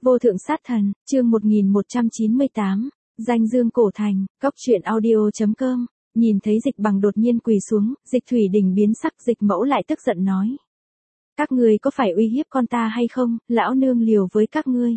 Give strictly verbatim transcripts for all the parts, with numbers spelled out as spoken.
Vô thượng sát thần, chương một nghìn một trăm chín mươi tám, danh dương cổ thành, cóc truyện audio chấm com. Nhìn thấy Dịch Bằng đột nhiên quỳ xuống, Dịch Thủy Đình biến sắc, Dịch Mẫu lại tức giận nói. Các ngươi có phải uy hiếp con ta hay không, lão nương liều với các ngươi.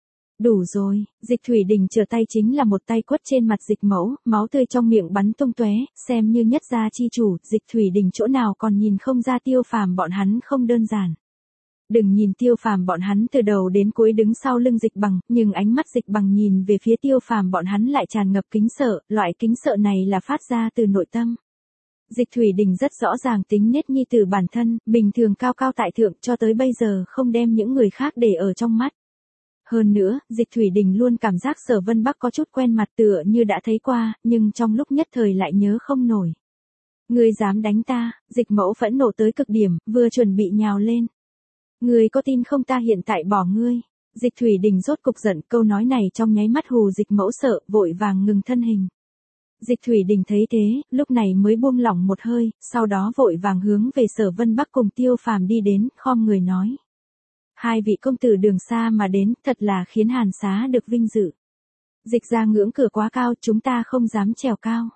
Đủ rồi, Dịch Thủy Đình trở tay chính là một tay quất trên mặt Dịch Mẫu, máu tươi trong miệng bắn tung tóe, xem như nhất gia chi chủ, Dịch Thủy Đình chỗ nào còn nhìn không ra Tiêu Phàm bọn hắn không đơn giản. Đừng nhìn Tiêu Phàm bọn hắn từ đầu đến cuối đứng sau lưng Dịch Bằng, nhưng ánh mắt Dịch Bằng nhìn về phía Tiêu Phàm bọn hắn lại tràn ngập kính sợ, loại kính sợ này là phát ra từ nội tâm. Dịch Thủy Đình rất rõ ràng tính nết nhi tử bản thân, bình thường cao cao tại thượng cho tới bây giờ không đem những người khác để ở trong mắt. Hơn nữa, Dịch Thủy Đình luôn cảm giác Sở Vân Bắc có chút quen mặt tựa như đã thấy qua, nhưng trong lúc nhất thời lại nhớ không nổi. Ngươi dám đánh ta, Dịch Mẫu phẫn nộ tới cực điểm, vừa chuẩn bị nhào lên. Ngươi có tin không ta hiện tại bỏ ngươi. Dịch Thủy Đình rốt cục giận, câu nói này trong nháy mắt hù Dịch Mẫu sợ, vội vàng ngừng thân hình. Dịch Thủy Đình thấy thế, lúc này mới buông lỏng một hơi, sau đó vội vàng hướng về Sở Vân Bắc cùng Tiêu Phàm đi đến, khom người nói. Hai vị công tử đường xa mà đến, thật là khiến Hàn Xá được vinh dự. Dịch ra ngưỡng cửa quá cao, chúng ta không dám trèo cao.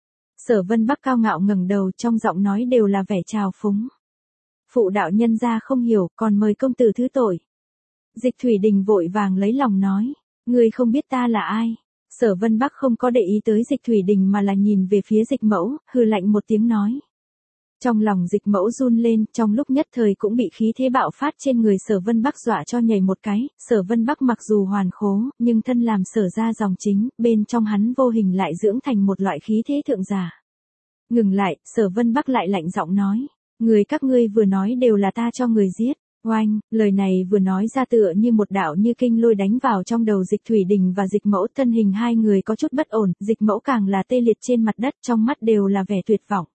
Sở Vân Bắc cao ngạo ngẩng đầu, trong giọng nói đều là vẻ trào phúng. Phụ đạo nhân gia không hiểu, còn mời công tử thứ tội. Dịch Thủy Đình vội vàng lấy lòng nói, ngươi không biết ta là ai. Sở Vân Bắc không có để ý tới Dịch Thủy Đình mà là nhìn về phía Dịch Mẫu, hừ lạnh một tiếng nói. Trong lòng Dịch Mẫu run lên, trong lúc nhất thời cũng bị khí thế bạo phát trên người Sở Vân Bắc dọa cho nhảy một cái. Sở Vân Bắc mặc dù hoàn khố, nhưng thân làm Sở gia dòng chính, bên trong hắn vô hình lại dưỡng thành một loại khí thế thượng giả. Ngừng lại, Sở Vân Bắc lại lạnh giọng nói. Người các ngươi vừa nói đều là ta cho người giết. Oanh, lời này vừa nói ra tựa như một đạo như kinh lôi đánh vào trong đầu Dịch Thủy Đình và Dịch Mẫu, thân hình hai người có chút bất ổn, Dịch Mẫu càng là tê liệt trên mặt đất, trong mắt đều là vẻ tuyệt vọng.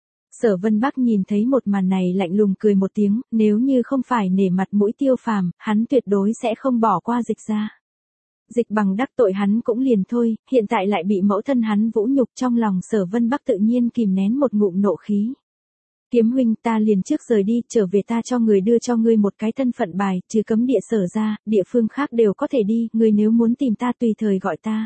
Sở Vân Bắc nhìn thấy một màn này lạnh lùng cười một tiếng, nếu như không phải nể mặt mũi Tiêu Phàm, hắn tuyệt đối sẽ không bỏ qua Dịch ra. Dịch Bằng đắc tội hắn cũng liền thôi, hiện tại lại bị mẫu thân hắn vũ nhục, trong lòng Sở Vân Bắc tự nhiên kìm nén một ngụm nộ khí. Kiếm huynh, ta liền trước rời đi, trở về ta cho người đưa cho ngươi một cái thân phận bài, trừ cấm địa Sở ra, địa phương khác đều có thể đi, ngươi nếu muốn tìm ta tùy thời gọi ta.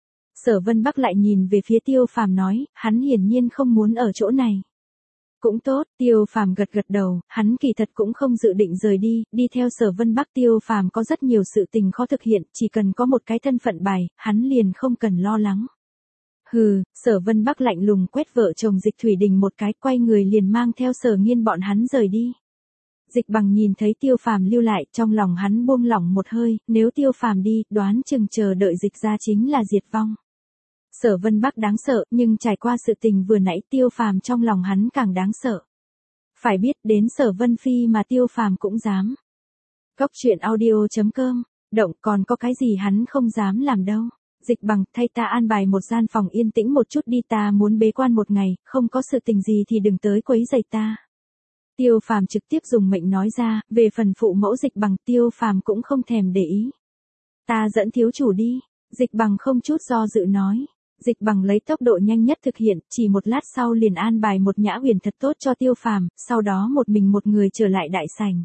Sở Vân Bắc lại nhìn về phía Tiêu Phàm nói, hắn hiển nhiên không muốn ở chỗ này. Cũng tốt, Tiêu Phàm gật gật đầu, hắn kỳ thật cũng không dự định rời đi, đi theo Sở Vân Bắc. Tiêu Phàm có rất nhiều sự tình khó thực hiện, chỉ cần có một cái thân phận bài, hắn liền không cần lo lắng. Hừ, Sở Vân Bắc lạnh lùng quét vợ chồng Dịch Thủy Đình một cái, quay người liền mang theo Sở Nghiên bọn hắn rời đi. Dịch Bằng nhìn thấy Tiêu Phàm lưu lại, trong lòng hắn buông lỏng một hơi, nếu Tiêu Phàm đi, đoán chừng chờ đợi Dịch ra chính là diệt vong. Sở Vân Bắc đáng sợ, nhưng trải qua sự tình vừa nãy, Tiêu Phàm trong lòng hắn càng đáng sợ. Phải biết đến Sở Vân Phi mà Tiêu Phàm cũng dám. Cóc truyện audio chấm com, động còn có cái gì hắn không dám làm đâu. Dịch Bằng, thay ta an bài một gian phòng yên tĩnh một chút đi, ta muốn bế quan một ngày, không có sự tình gì thì đừng tới quấy rầy ta. Tiêu Phàm trực tiếp dùng mệnh nói ra, về phần phụ mẫu Dịch Bằng, Tiêu Phàm cũng không thèm để ý. Ta dẫn thiếu chủ đi, Dịch Bằng không chút do dự nói. Dịch Bằng lấy tốc độ nhanh nhất thực hiện, chỉ một lát sau liền an bài một nhã huyền thật tốt cho Tiêu Phàm, sau đó một mình một người trở lại đại sảnh.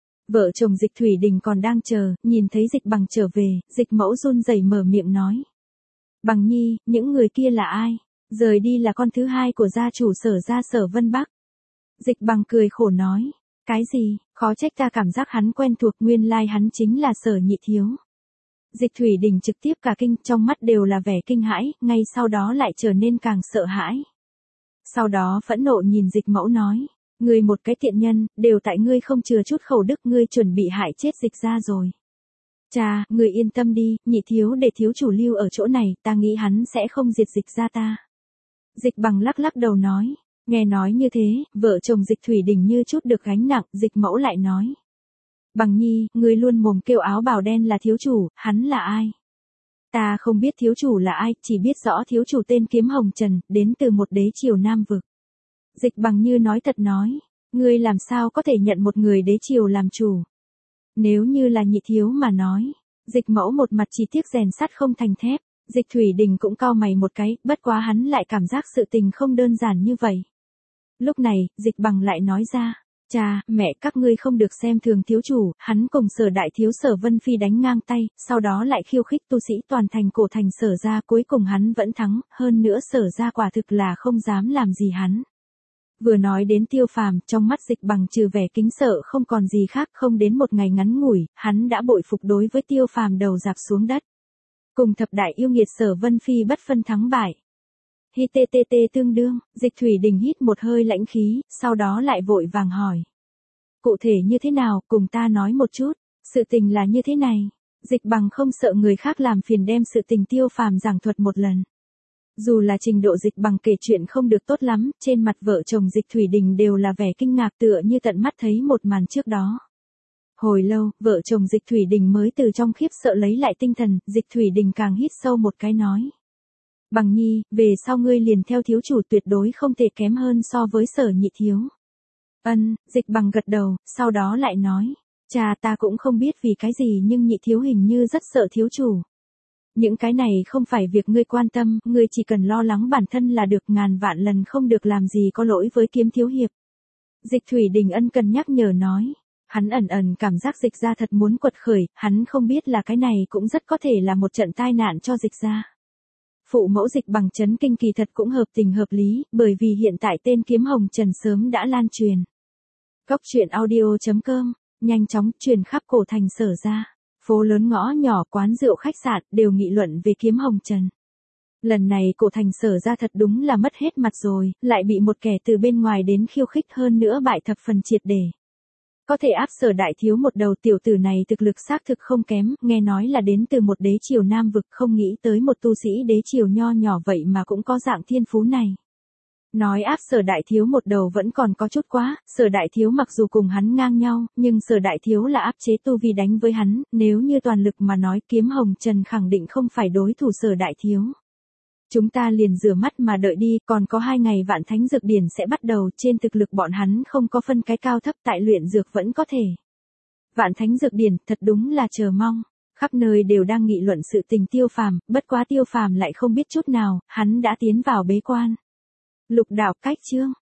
Vợ chồng Dịch Thủy Đình còn đang chờ, nhìn thấy Dịch Bằng trở về, Dịch Mẫu run rẩy mở miệng nói. Bằng nhi, những người kia là ai? Rời đi là con thứ hai của gia chủ Sở gia Sở Vân Bắc. Dịch Bằng cười khổ nói. Cái gì, khó trách ta cảm giác hắn quen thuộc, nguyên lai hắn chính là Sở nhị thiếu. Dịch Thủy Đình trực tiếp cả kinh, trong mắt đều là vẻ kinh hãi, ngay sau đó lại trở nên càng sợ hãi. Sau đó phẫn nộ nhìn Dịch Mẫu nói. Ngươi một cái tiện nhân, đều tại ngươi không chừa chút khẩu đức, ngươi chuẩn bị hại chết Dịch ra rồi. Cha, ngươi yên tâm đi, nhị thiếu để thiếu chủ lưu ở chỗ này, ta nghĩ hắn sẽ không diệt Dịch ra ta. Dịch Bằng lắc lắc đầu nói, nghe nói như thế, vợ chồng Dịch Thủy Đình như chút được gánh nặng, Dịch Mẫu lại nói. Bằng nhi, ngươi luôn mồm kêu áo bào đen là thiếu chủ, hắn là ai? Ta không biết thiếu chủ là ai, chỉ biết rõ thiếu chủ tên Kiếm Hồng Trần, đến từ một đế triều Nam vực. Dịch Bằng như nói thật nói, ngươi làm sao có thể nhận một người đế triều làm chủ? Nếu như là nhị thiếu mà nói, Dịch Mẫu một mặt chỉ tiếc rèn sắt không thành thép, Dịch Thủy Đình cũng cau mày một cái, bất quá hắn lại cảm giác sự tình không đơn giản như vậy. Lúc này, Dịch Bằng lại nói ra, Cha, mẹ các ngươi không được xem thường thiếu chủ, hắn cùng Sở đại thiếu Sở Vân Phi đánh ngang tay, sau đó lại khiêu khích tu sĩ toàn thành cổ thành Sở gia, cuối cùng hắn vẫn thắng, hơn nữa Sở gia quả thực là không dám làm gì hắn. Vừa nói đến Tiêu Phàm, trong mắt Dịch Bằng trừ vẻ kính sợ không còn gì khác, không đến một ngày ngắn ngủi, hắn đã bội phục đối với Tiêu Phàm đầu rạp xuống đất. Cùng thập đại yêu nghiệt Sở Vân Phi bất phân thắng bại. Hi tê tê tê tương đương, Dịch Thủy Đình hít một hơi lãnh khí, sau đó lại vội vàng hỏi. Cụ thể như thế nào, cùng ta nói một chút, sự tình là như thế này. Dịch Bằng không sợ người khác làm phiền đem sự tình Tiêu Phàm giảng thuật một lần. Dù là trình độ Dịch Bằng kể chuyện không được tốt lắm, trên mặt vợ chồng Dịch Thủy Đình đều là vẻ kinh ngạc tựa như tận mắt thấy một màn trước đó. Hồi lâu, vợ chồng Dịch Thủy Đình mới từ trong khiếp sợ lấy lại tinh thần, Dịch Thủy Đình càng hít sâu một cái nói. Bằng nhi, về sau ngươi liền theo thiếu chủ tuyệt đối không thể kém hơn so với Sở nhị thiếu. Ân, Dịch Bằng gật đầu, sau đó lại nói. Cha ta cũng không biết vì cái gì nhưng nhị thiếu hình như rất sợ thiếu chủ. Những cái này không phải việc ngươi quan tâm, ngươi chỉ cần lo lắng bản thân là được, ngàn vạn lần không được làm gì có lỗi với Kiếm thiếu hiệp. Dịch Thủy Đình ân cần nhắc nhở nói. Hắn ẩn ẩn cảm giác Dịch gia thật muốn quật khởi, hắn không biết là cái này cũng rất có thể là một trận tai nạn cho Dịch gia. Phụ mẫu Dịch Bằng chấn kinh kỳ thật cũng hợp tình hợp lý, bởi vì hiện tại tên Kiếm Hồng Trần sớm đã lan truyền. Cốc truyện audio chấm com, nhanh chóng truyền khắp cổ thành Sở gia. Phố lớn ngõ nhỏ, quán rượu, khách sạn đều nghị luận về Kiếm Hồng Trần. Lần này cổ thành Sở gia thật đúng là mất hết mặt rồi, lại bị một kẻ từ bên ngoài đến khiêu khích, hơn nữa bại thập phần triệt để. Có thể áp Sở đại thiếu một đầu, tiểu tử này thực lực xác thực không kém, nghe nói là đến từ một đế triều Nam vực, không nghĩ tới một tu sĩ đế triều nho nhỏ vậy mà cũng có dạng thiên phú này. Nói áp Sở đại thiếu một đầu vẫn còn có chút quá, Sở đại thiếu mặc dù cùng hắn ngang nhau, nhưng Sở đại thiếu là áp chế tu vi đánh với hắn, nếu như toàn lực mà nói Kiếm Hồng Trần khẳng định không phải đối thủ Sở đại thiếu. Chúng ta liền rửa mắt mà đợi đi, còn có hai ngày Vạn Thánh Dược Điển sẽ bắt đầu, trên thực lực bọn hắn không có phân cái cao thấp, tại luyện dược vẫn có thể. Vạn Thánh Dược Điển, thật đúng là chờ mong. Khắp nơi đều đang nghị luận sự tình Tiêu Phàm, bất quá Tiêu Phàm lại không biết chút nào, hắn đã tiến vào bế quan. Lục đạo cách chương